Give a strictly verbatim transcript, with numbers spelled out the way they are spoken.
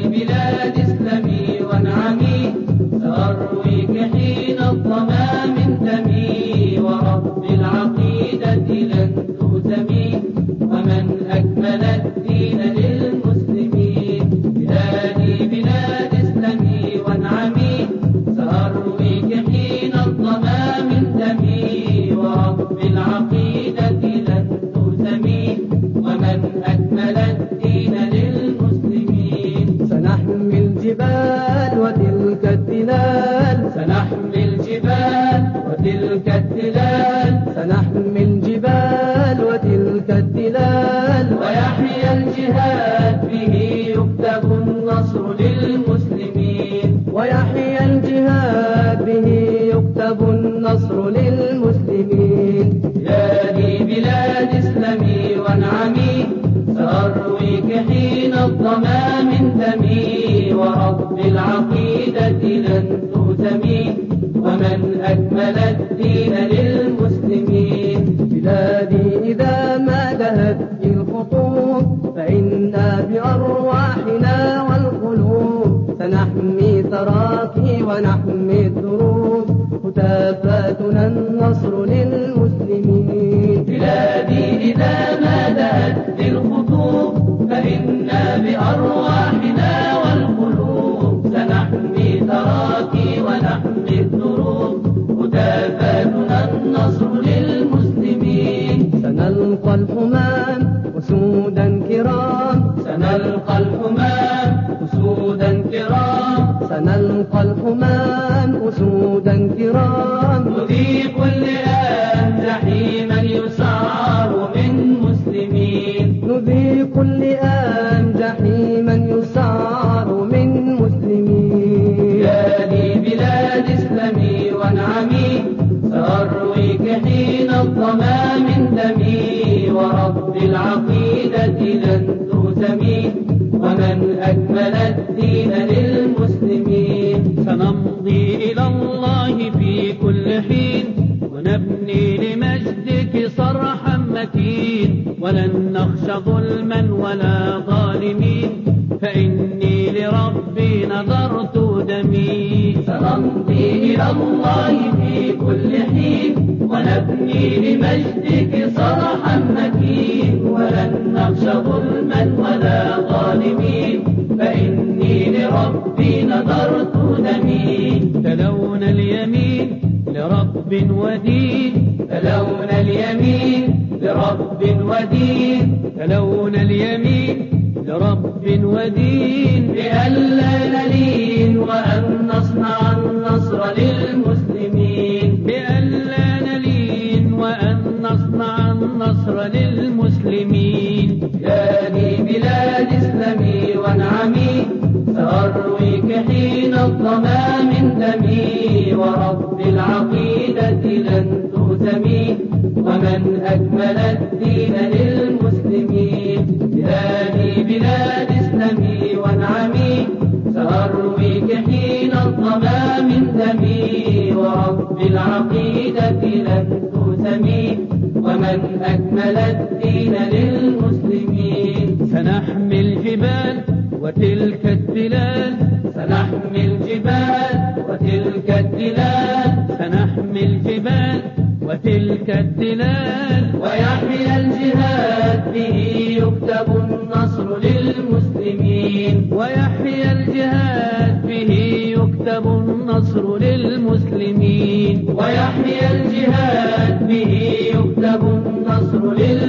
بلاد اسلمي وانعمي سأرويك حين الظما من دمي ورب العقيدة لن تهزمي ومن أكمل الدين للمسلمين. بلادي بلاد اسلمي وانعمي سأرويك حين الظما من دمي ورب العقيدة لن تهزمي ومن أكمل الدين للمسلمين. سنحمي الجبال وتلك التلال سنحمي الجبال وتلك التلال سنحمي الجبال وتلك التلال ويحيى الجهاد به يكتب النصر للمسلمين. ويحيى الجهاد به يكتب النصر للمسلمين. بلادي بلاد اسلمي وانعمي سأرويك حين الظما من دمي ورب العقيدة لن تهزمي ومن أكمل الدين للمسلمين. بلادي إذا ما دهت الخطوب فإنا بأرواحنا والقلوب سنحمي ثراكي ونحمي الدروب هتافاتنا النصر للمسلمين. بلادي إذا ما دهت الخطوب فإنا بأرواحنا والقلوب سنحمي ثراكي ونحمي الدروب هتافاتنا النصر للمسلمين. سنلقى الحمام أسودا كرام سنلقى الحمام أسودا كرام سنلقى الحمام أسودا كرام نذيق اللئام جحيما يسعر من مسلمين. نذيق اللئام جحيما يسعر من مسلمين. بلادي بلاد اسلمي وانعمي سأرويك حين الظما من دمي ورب العقيدة لن تهزمي ومن أكمل الدين للمسلمين. سنمضي إلى الله في كل حين ونبني لمجدك صرحا متين ولن نخشى ظلما ولا ظالمين فإني لربي نذرت دمي. سنمضي إلى الله في كل حين ونبني لمجدك صرحا مكين ولن نخشى ظلما ولا ظالمين فإني لربي نذرت دمي. تلون اليمين لرب ودين تلون اليمين لرب ودين تلون اليمين لرب ودين بألا نلين وأن نصنع النصر للمسلمين. بألا نلين وأن نصنع النصر للمسلمين. بلادي بلاد اسلمي وانعمي سأرويك حين الظما من دمي ورب العقيدة لن تهزمي ومن أكمل الدين للمسلمين. بلادي بلاد اسلمي وانعمي سأرويك حين الظما من دمي ورب العقيدة لن تهزمي ومن أكمل الدين للمسلمين. سنحمي الجبال وتلك التلال سنحمي الجبال وتلك التلال سنحمي الجبال وتلك التلال ويحيى الجهاد به يكتب النصر للمسلمين. ويحيى الجهاد به يكتب النصر للمسلمين. ويحيى الجهاد به يكتب النصر للمسلمين.